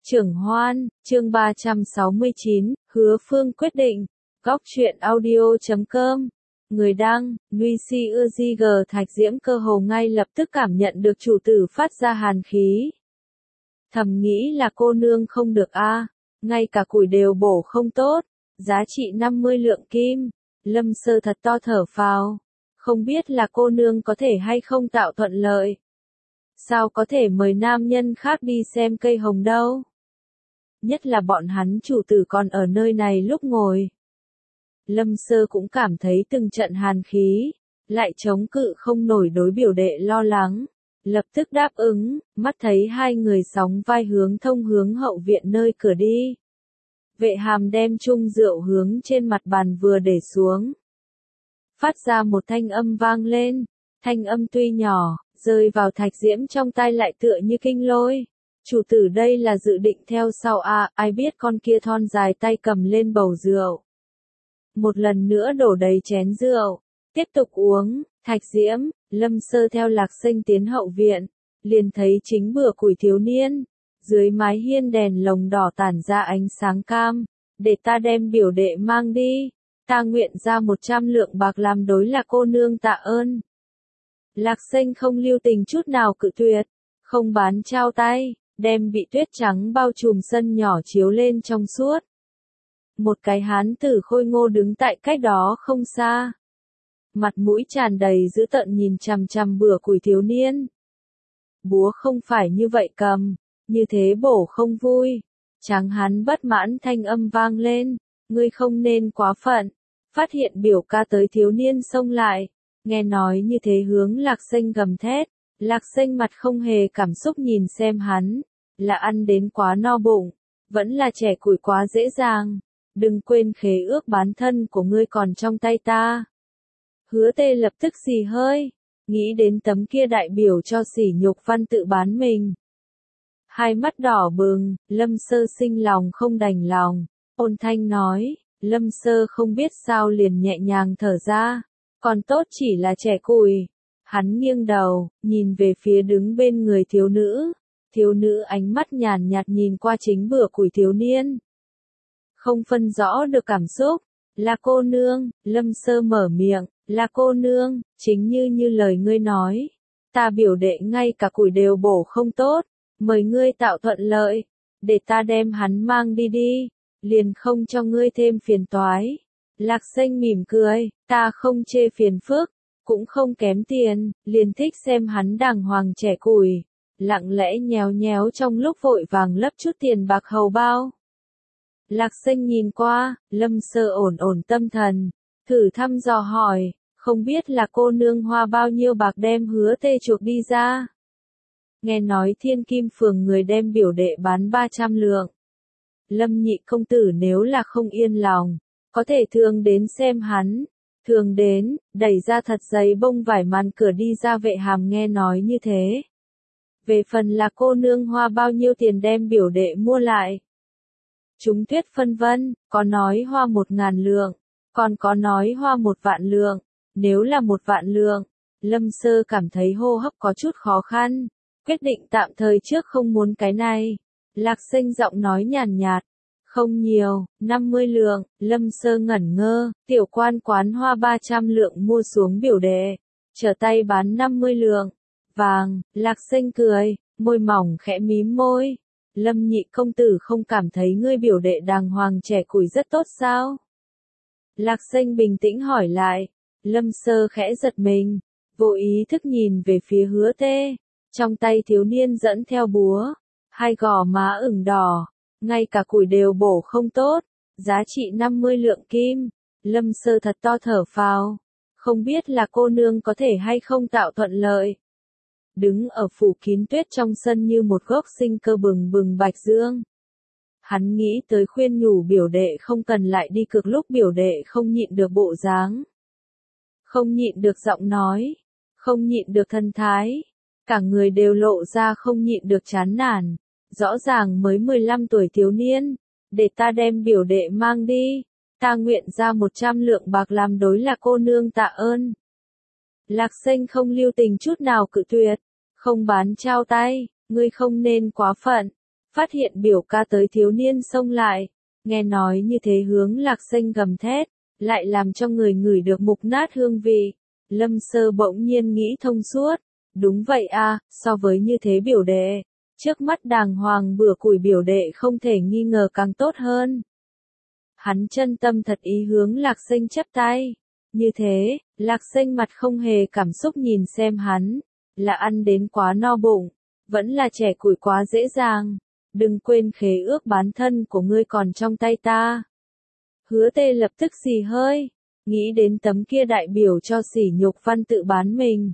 Trưởng Hoan, chương 369, Hứa Phương quyết định. Góc truyện audio.com. Người đăng, Nguy Si Ưa Di G Thạch Diễm cơ hồ ngay lập tức cảm nhận được chủ tử phát ra hàn khí. Thầm nghĩ là cô nương không được a, ngay cả củi đều bổ không tốt, giá trị 50 lượng kim. Lâm Sơ thật to thở phào, không biết là cô nương có thể hay không tạo thuận lợi. Sao có thể mời nam nhân khác đi xem cây hồng đâu? Nhất là bọn hắn chủ tử còn ở nơi này lúc ngồi. Lâm Sơ cũng cảm thấy từng trận hàn khí, lại chống cự không nổi đối biểu đệ lo lắng. Lập tức đáp ứng, mắt thấy hai người sóng vai thông hướng hậu viện nơi cửa đi. Vệ Hàm đem chung rượu hướng trên mặt bàn vừa để xuống. Phát ra một thanh âm vang lên, thanh âm tuy nhỏ, rơi vào Thạch Diễm trong tai lại tựa như kinh lôi. Chủ tử đây là dự định theo sau à, ai biết con kia thon dài tay cầm lên bầu rượu. Một lần nữa đổ đầy chén rượu, tiếp tục uống. Thạch Diễm, Lâm Sơ theo Lạc Sinh tiến hậu viện, liền thấy chính bữa củi thiếu niên. Dưới mái hiên đèn lồng đỏ tản ra ánh sáng cam, để ta đem biểu đệ mang đi, ta nguyện ra 100 lượng bạc làm đối là cô nương tạ ơn. Lạc Sinh không lưu tình chút nào cự tuyệt, không bán trao tay, đem bị tuyết trắng bao trùm sân nhỏ chiếu lên trong suốt. Một cái hán tử khôi ngô đứng tại cách đó không xa. Mặt mũi tràn đầy dữ tợn nhìn chằm chằm bữa củi thiếu niên. Búa không phải như vậy cầm, như thế bổ không vui. Tráng hán bất mãn thanh âm vang lên, ngươi không nên quá phận. Phát hiện biểu ca tới thiếu niên xông lại, nghe nói như thế hướng Lạc Sinh gầm thét. Lạc Sinh mặt không hề cảm xúc nhìn xem hắn, là ăn đến quá no bụng, vẫn là trẻ củi quá dễ dàng. Đừng quên khế ước bán thân của ngươi còn trong tay ta. Hứa Tê lập tức xì hơi, nghĩ đến tấm kia đại biểu cho sỉ nhục văn tự bán mình. Hai mắt đỏ bừng, Lâm Sơ sinh lòng không đành lòng, ôn thanh nói, Lâm Sơ không biết sao liền nhẹ nhàng thở ra, còn tốt chỉ là trẻ củi. Hắn nghiêng đầu, nhìn về phía đứng bên người thiếu nữ ánh mắt nhàn nhạt nhìn qua chính bữa củi thiếu niên. Không phân rõ được cảm xúc, là cô nương, Lâm Sơ mở miệng, là cô nương, chính như lời ngươi nói. Ta biểu đệ ngay cả củi đều bổ không tốt, mời ngươi tạo thuận lợi, để ta đem hắn mang đi, liền không cho ngươi thêm phiền toái. Lạc Sinh mỉm cười, ta không chê phiền phức, cũng không kém tiền, liền thích xem hắn đàng hoàng trẻ củi, lặng lẽ nhéo nhéo trong lúc vội vàng lấp chút tiền bạc hầu bao. Lạc Sinh nhìn qua, Lâm Sơ ổn tâm thần, thử thăm dò hỏi, không biết là cô nương hoa bao nhiêu bạc đem Hứa Tê chuộc đi ra. Nghe nói Thiên Kim phường người đem biểu đệ bán 300 lượng. Lâm nhị công tử nếu là không yên lòng, có thể thường đến xem hắn. Thường đến, đẩy ra thật dày bông vải màn cửa đi ra. Vệ Hàm nghe nói như thế. Về phần là cô nương hoa bao nhiêu tiền đem biểu đệ mua lại. Chúng Tuyết phân vân, có nói hoa 1000 lượng, còn có nói hoa 1 vạn lượng. Nếu là 1 vạn lượng, Lâm Sơ cảm thấy hô hấp có chút khó khăn, quyết định tạm thời trước không muốn cái này. Lạc Sinh giọng nói nhàn nhạt, không nhiều, 50 lượng. Lâm Sơ ngẩn ngơ, tiểu quan quán hoa 300 lượng mua xuống biểu đệ, trở tay bán 50 lượng. Vàng, Lạc Sinh cười, môi mỏng khẽ mím môi. Lâm nhị công tử không cảm thấy ngươi biểu đệ đàng hoàng trẻ củi rất tốt sao? Lạc Sinh bình tĩnh hỏi lại. Lâm Sơ khẽ giật mình, vô ý thức nhìn về phía Hứa Tê, trong tay thiếu niên dẫn theo búa, hai gò má ửng đỏ, ngay cả củi đều bổ không tốt, giá trị 50 lượng kim. Lâm Sơ thật to thở phào, không biết là cô nương có thể hay không tạo thuận lợi. Đứng ở phủ kín tuyết trong sân như một gốc sinh cơ bừng bừng bạch dương. Hắn nghĩ tới khuyên nhủ biểu đệ không cần lại đi cược lúc biểu đệ không nhịn được bộ dáng. Không nhịn được giọng nói, không nhịn được thân thái, cả người đều lộ ra không nhịn được chán nản. Rõ ràng mới 15 tuổi thiếu niên, để ta đem biểu đệ mang đi, ta nguyện ra 100 lượng bạc làm đối là cô nương tạ ơn. Lạc Sinh không lưu tình chút nào cự tuyệt, không bán trao tay, ngươi không nên quá phận. Phát hiện biểu ca tới, thiếu niên xông lại, nghe nói như thế hướng Lạc Xanh gầm thét, lại làm cho người ngửi được mục nát hương vị. Lâm Sơ bỗng nhiên nghĩ thông suốt, đúng vậy a, so với như thế biểu đệ, trước mắt đàng hoàng bừa củi biểu đệ không thể nghi ngờ càng tốt hơn. Hắn chân tâm thật ý hướng Lạc Xanh chắp tay. Như thế, Lạc Xanh mặt không hề cảm xúc nhìn xem hắn, là ăn đến quá no bụng, vẫn là trẻ củi quá dễ dàng. Đừng quên khế ước bán thân của ngươi còn trong tay ta. Hứa Tê lập tức xì hơi, nghĩ đến tấm kia đại biểu cho sỉ nhục văn tự bán mình.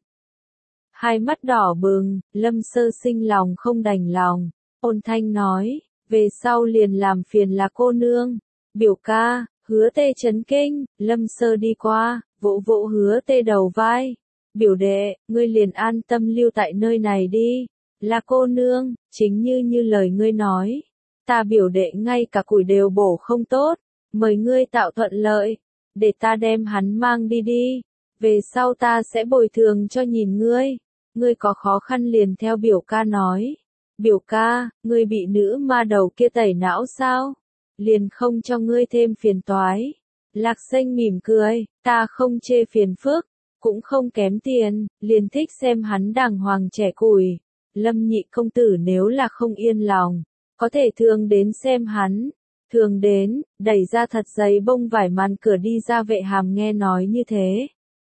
Hai mắt đỏ bừng, Lâm Sơ sinh lòng không đành lòng, ôn thanh nói, về sau liền làm phiền là cô nương. Biểu ca, Hứa Tê chấn kinh, Lâm Sơ đi qua, vỗ vỗ Hứa Tê đầu vai. Biểu đệ, ngươi liền an tâm lưu tại nơi này đi. Là cô nương, chính như lời ngươi nói. Ta biểu đệ ngay cả củi đều bổ không tốt. Mời ngươi tạo thuận lợi. Để ta đem hắn mang đi đi. Về sau ta sẽ bồi thường cho nhìn ngươi. Ngươi có khó khăn liền theo biểu ca nói. Biểu ca, ngươi bị nữ ma đầu kia tẩy não sao? Liền không cho ngươi thêm phiền toái. Lạc Xanh mỉm cười, ta không chê phiền phức, cũng không kém tiền, liền thích xem hắn đàng hoàng trẻ củi. Lâm nhị công tử nếu là không yên lòng, có thể thường đến xem hắn. Thường đến, đẩy ra thật giấy bông vải màn cửa đi ra. Vệ Hàm nghe nói như thế.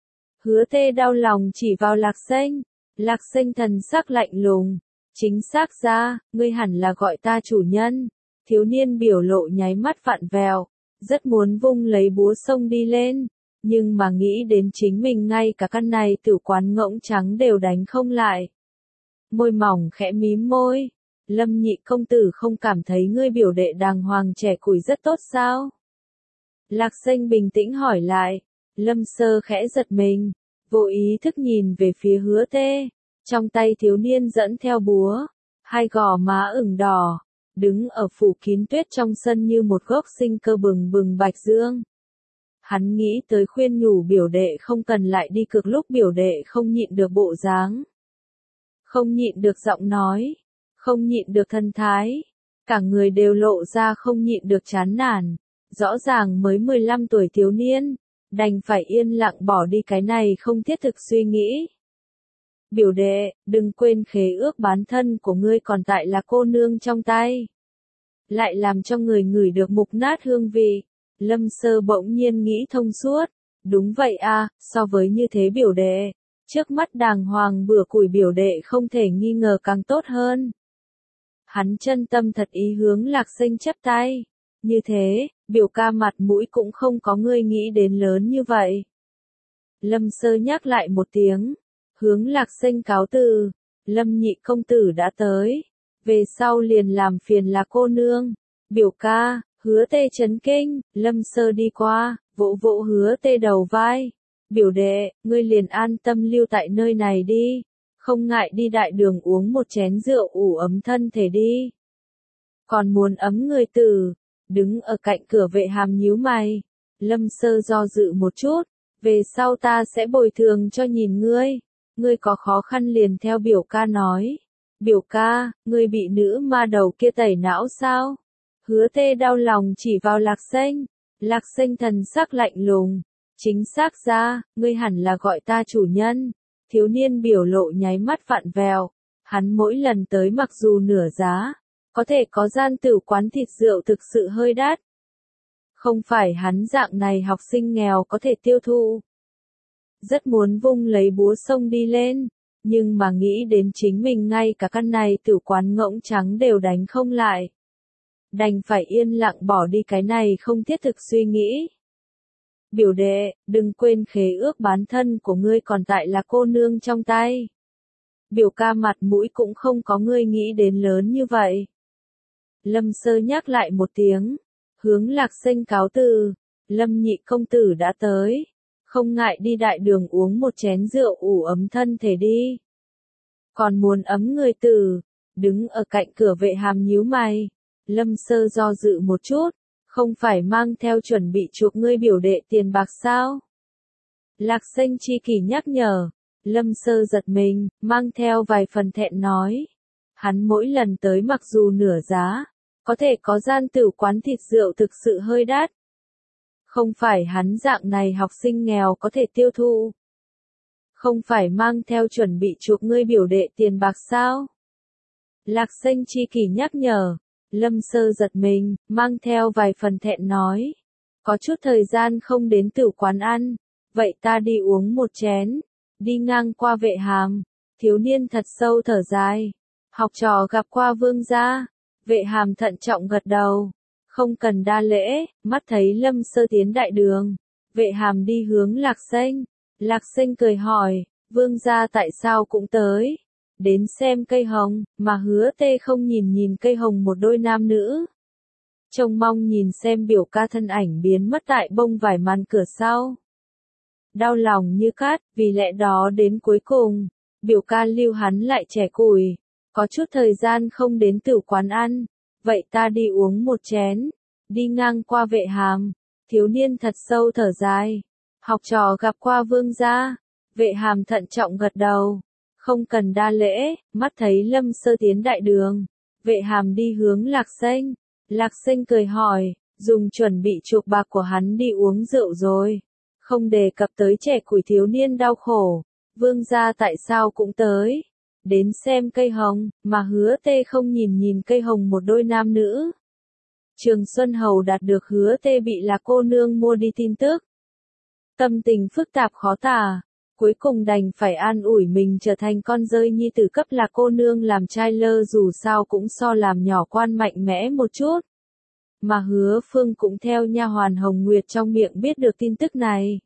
Hứa Tê đau lòng chỉ vào Lạc Xanh. Lạc Xanh thần sắc lạnh lùng. Chính xác ra, ngươi hẳn là gọi ta chủ nhân. Thiếu niên biểu lộ nháy mắt vặn vẹo, rất muốn vung lấy búa xông đi lên, nhưng mà nghĩ đến chính mình ngay cả căn này tử quán ngỗng trắng đều đánh không lại. Môi mỏng khẽ mím môi, Lâm nhị công tử không cảm thấy ngươi biểu đệ đàng hoàng trẻ củi rất tốt sao? Lạc Xanh bình tĩnh hỏi lại, Lâm Sơ khẽ giật mình, vô ý thức nhìn về phía Hứa Tê, trong tay thiếu niên dẫn theo búa, hai gò má ửng đỏ. Đứng ở phủ kín tuyết trong sân như một gốc sinh cơ bừng bừng bạch dương. Hắn nghĩ tới khuyên nhủ biểu đệ không cần lại đi cược lúc biểu đệ không nhịn được bộ dáng. Không nhịn được giọng nói. Không nhịn được thân thái. Cả người đều lộ ra không nhịn được chán nản. Rõ ràng mới 15 tuổi thiếu niên. Đành phải yên lặng bỏ đi cái này không thiết thực suy nghĩ. Biểu đệ, đừng quên khế ước bán thân của ngươi còn tại là cô nương trong tay. Lại làm cho người ngửi được mục nát hương vị. Lâm Sơ bỗng nhiên nghĩ thông suốt. Đúng vậy a, so với như thế biểu đệ, trước mắt đàng hoàng bừa củi biểu đệ không thể nghi ngờ càng tốt hơn. Hắn chân tâm thật ý hướng Lạc Xanh chắp tay. Như thế, biểu ca mặt mũi cũng không có ngươi nghĩ đến lớn như vậy. Lâm Sơ nhắc lại một tiếng. Hướng Lạc Xanh cáo từ, Lâm nhị công tử đã tới, về sau liền làm phiền là cô nương. Biểu ca, Hứa Tê chấn kinh, Lâm Sơ đi qua, vỗ vỗ Hứa Tê đầu vai. Biểu đệ, ngươi liền an tâm lưu tại nơi này đi, không ngại đi đại đường uống một chén rượu ủ ấm thân thể đi. Còn muốn ấm người tử, đứng ở cạnh cửa. Vệ Hàm nhíu mày, Lâm Sơ do dự một chút, về sau ta sẽ bồi thường cho nhìn ngươi. Ngươi có khó khăn liền theo biểu ca nói. Biểu ca, ngươi bị nữ ma đầu kia tẩy não sao? Hứa Tê đau lòng chỉ vào Lạc Xanh. Lạc Xanh thần sắc lạnh lùng. Chính xác ra, ngươi hẳn là gọi ta chủ nhân. Thiếu niên biểu lộ nháy mắt vặn vẹo. Hắn mỗi lần tới mặc dù nửa giá, có thể có gian tử quán thịt rượu thực sự hơi đắt. Không phải hắn dạng này học sinh nghèo có thể tiêu thụ. Rất muốn vung lấy búa xông đi lên, nhưng mà nghĩ đến chính mình ngay cả căn này tử quán ngỗng trắng đều đánh không lại. Đành phải yên lặng bỏ đi cái này không thiết thực suy nghĩ. Biểu đệ, đừng quên khế ước bán thân của ngươi còn tại là cô nương trong tay. Biểu ca mặt mũi cũng không có ngươi nghĩ đến lớn như vậy. Lâm Sơ nhắc lại một tiếng, hướng Lạc Xanh cáo từ, Lâm nhị công tử đã tới. Không ngại đi đại đường uống một chén rượu ủ ấm thân thể đi. Còn muốn ấm người tử, đứng ở cạnh cửa. Vệ Hàm nhíu mày. Lâm Sơ do dự một chút, không phải mang theo chuẩn bị chuộc ngươi biểu đệ tiền bạc sao? Lạc Xanh chi kỷ nhắc nhở. Lâm Sơ giật mình, mang theo vài phần thẹn nói. Hắn mỗi lần tới mặc dù nửa giá, có thể có gian tử quán thịt rượu thực sự hơi đắt. Không phải hắn dạng này học sinh nghèo có thể tiêu thụ. Không phải mang theo chuẩn bị chuộc ngươi biểu đệ tiền bạc sao? Lạc Xanh chi kỷ nhắc nhở. Lâm Sơ giật mình, mang theo vài phần thẹn nói. Có chút thời gian không đến tử quán ăn, vậy ta đi uống một chén. Đi ngang qua Vệ Hàm, thiếu niên thật sâu thở dài. Học trò gặp qua vương gia. Vệ Hàm thận trọng gật đầu. Không cần đa lễ, mắt thấy Lâm Sơ tiến đại đường. Vệ Hàm đi hướng Lạc Xanh. Lạc Xanh cười hỏi, vương gia tại sao cũng tới? Đến xem cây hồng, mà Hứa Tê không nhìn cây hồng một đôi nam nữ. Trông mong nhìn xem biểu ca thân ảnh biến mất tại bông vải màn cửa sau. Đau lòng như cát, vì lẽ đó đến cuối cùng, biểu ca lưu hắn lại trẻ củi. Có chút thời gian không đến tử quán ăn, vậy ta đi uống một chén. Đi ngang qua Vệ Hàm, thiếu niên thật sâu thở dài. Học trò gặp qua vương gia. Vệ Hàm thận trọng gật đầu. Không cần đa lễ, mắt thấy Lâm Sơ tiến đại đường. Vệ Hàm đi hướng Lạc Xanh. Lạc Xanh cười hỏi, dùng chuẩn bị chuộc bạc của hắn đi uống rượu rồi. Không đề cập tới trẻ củi thiếu niên đau khổ. Vương gia tại sao cũng tới. Đến xem cây hồng, mà Hứa Tê không nhìn cây hồng một đôi nam nữ. Trường Xuân Hầu đạt được Hứa Tê bị là cô nương mua đi tin tức. Tâm tình phức tạp khó tả. Cuối cùng đành phải an ủi mình trở thành con rơi nhi tử cấp là cô nương làm trai lơ dù sao cũng so làm nhỏ quan mạnh mẽ một chút. Mà Hứa Phương cũng theo nha hoàn Hồng Nguyệt trong miệng biết được tin tức này.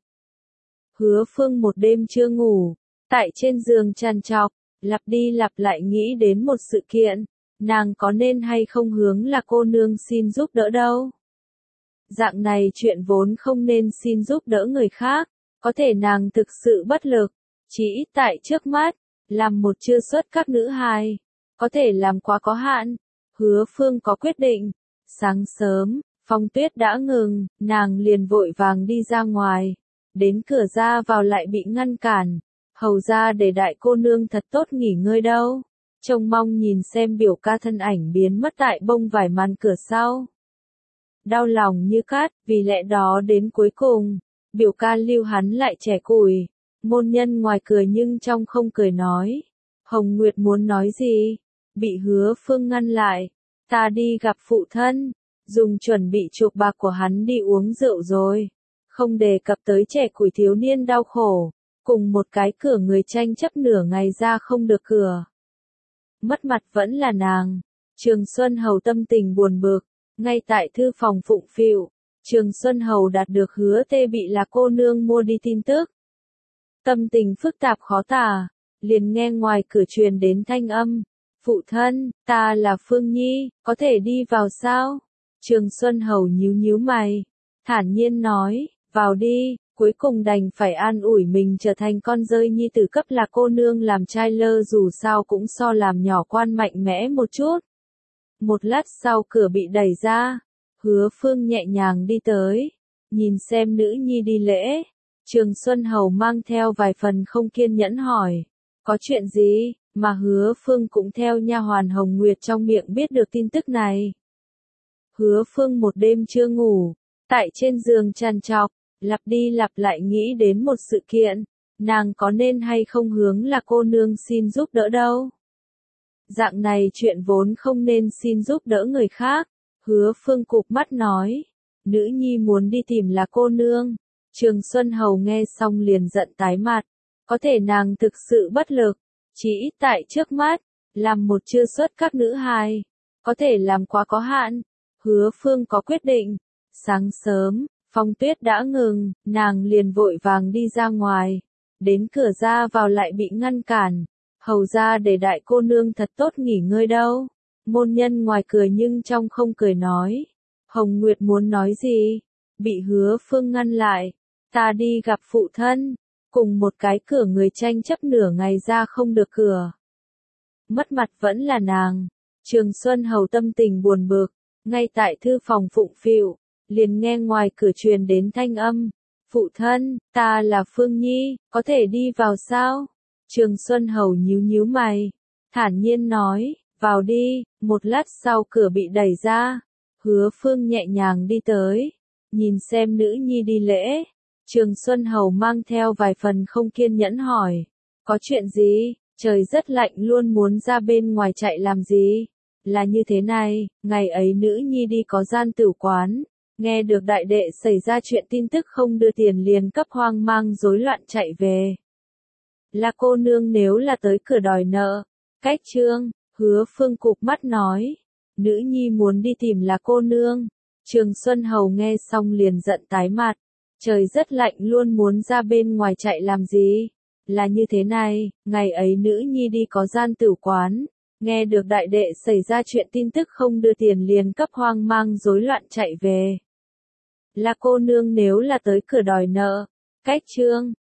Hứa Phương một đêm chưa ngủ, tại trên giường trằn trọc, lặp đi lặp lại nghĩ đến một sự kiện, nàng có nên hay không hướng là cô nương xin giúp đỡ đâu. Dạng này chuyện vốn không nên xin giúp đỡ người khác. Có thể nàng thực sự bất lực, chỉ ít tại trước mắt, làm một chưa xuất các nữ hài, có thể làm quá có hạn. Hứa Phương có quyết định. Sáng sớm, phong tuyết đã ngừng, nàng liền vội vàng đi ra ngoài. Đến cửa ra vào lại bị ngăn cản. Hầu ra để đại cô nương thật tốt nghỉ ngơi đâu. Trông mong nhìn xem biểu ca thân ảnh biến mất tại bông vải màn cửa sau. Đau lòng như cát, vì lẽ đó đến cuối cùng. Biểu ca lưu hắn lại trẻ củi. Môn nhân ngoài cười nhưng trong không cười nói. Hồng Nguyệt muốn nói gì? Bị Hứa Phương ngăn lại. Ta đi gặp phụ thân. Dùng chuẩn bị chuộc bạc của hắn đi uống rượu rồi. Không đề cập tới trẻ củi thiếu niên đau khổ. Cùng một cái cửa người tranh chấp nửa ngày ra không được cửa. Mất mặt vẫn là nàng. Trường Xuân Hầu tâm tình buồn bực. Ngay tại thư phòng phụng phịu. Trường Xuân Hầu đạt được Hứa Tê bị là cô nương mua đi tin tức. Tâm tình phức tạp khó tả, liền nghe ngoài cửa truyền đến thanh âm. Phụ thân, ta là Phương Nhi, có thể đi vào sao? Trường Xuân Hầu nhíu mày, thản nhiên nói, vào đi, cuối cùng đành phải an ủi mình trở thành con rơi nhi tử cấp là cô nương làm trai lơ dù sao cũng so làm nhỏ quan mạnh mẽ một chút. Một lát sau cửa bị đẩy ra. Hứa Phương nhẹ nhàng đi tới, nhìn xem nữ nhi đi lễ. Trường Xuân Hầu mang theo vài phần không kiên nhẫn hỏi, có chuyện gì, mà Hứa Phương cũng theo nha hoàn Hồng Nguyệt trong miệng biết được tin tức này. Hứa Phương một đêm chưa ngủ, tại trên giường trằn trọc, lặp đi lặp lại nghĩ đến một sự kiện, nàng có nên hay không hướng là cô nương xin giúp đỡ đâu. Dạng này chuyện vốn không nên xin giúp đỡ người khác. Hứa Phương cụp mắt nói, nữ nhi muốn đi tìm là cô nương. Trường Xuân Hầu nghe xong liền giận tái mặt, có thể nàng thực sự bất lực, chỉ ít tại trước mắt, làm một chưa xuất các nữ hài, có thể làm quá có hạn. Hứa Phương có quyết định. Sáng sớm, phong tuyết đã ngừng, nàng liền vội vàng đi ra ngoài. Đến cửa ra vào lại bị ngăn cản. Hầu ra để đại cô nương thật tốt nghỉ ngơi đâu. Môn nhân ngoài cười nhưng trong không cười nói. Hồng Nguyệt muốn nói gì? Bị Hứa Phương ngăn lại. Ta đi gặp phụ thân. Cùng một cái cửa người tranh chấp nửa ngày ra không được cửa. Mất mặt vẫn là nàng. Trường Xuân Hầu tâm tình buồn bực. Ngay tại thư phòng phụng phịu, liền nghe ngoài cửa truyền đến thanh âm. Phụ thân, ta là Phương Nhi, có thể đi vào sao? Trường Xuân Hầu nhíu mày, thản nhiên nói, Vào đi, một lát sau cửa bị đẩy ra. Hứa Phương nhẹ nhàng đi tới, nhìn xem nữ nhi đi lễ. Trường Xuân Hầu mang theo vài phần không kiên nhẫn hỏi. Có chuyện gì? Trời rất lạnh luôn muốn ra bên ngoài chạy làm gì? Là như thế này, ngày ấy nữ nhi đi có gian tử quán. Nghe được đại đệ xảy ra chuyện tin tức không đưa tiền liền cấp hoang mang rối loạn chạy về. Là cô nương nếu là tới cửa đòi nợ. Cách Trương, Hứa Phương cụp mắt nói. Nữ nhi muốn đi tìm là cô nương. Trường Xuân Hầu nghe xong liền giận tái mặt. Trời rất lạnh luôn muốn ra bên ngoài chạy làm gì? Là như thế này, ngày ấy nữ nhi đi có gian tử quán. Nghe được đại đệ xảy ra chuyện tin tức không đưa tiền liền cấp hoang mang rối loạn chạy về. Là cô nương nếu là tới cửa đòi nợ. Cách Trương,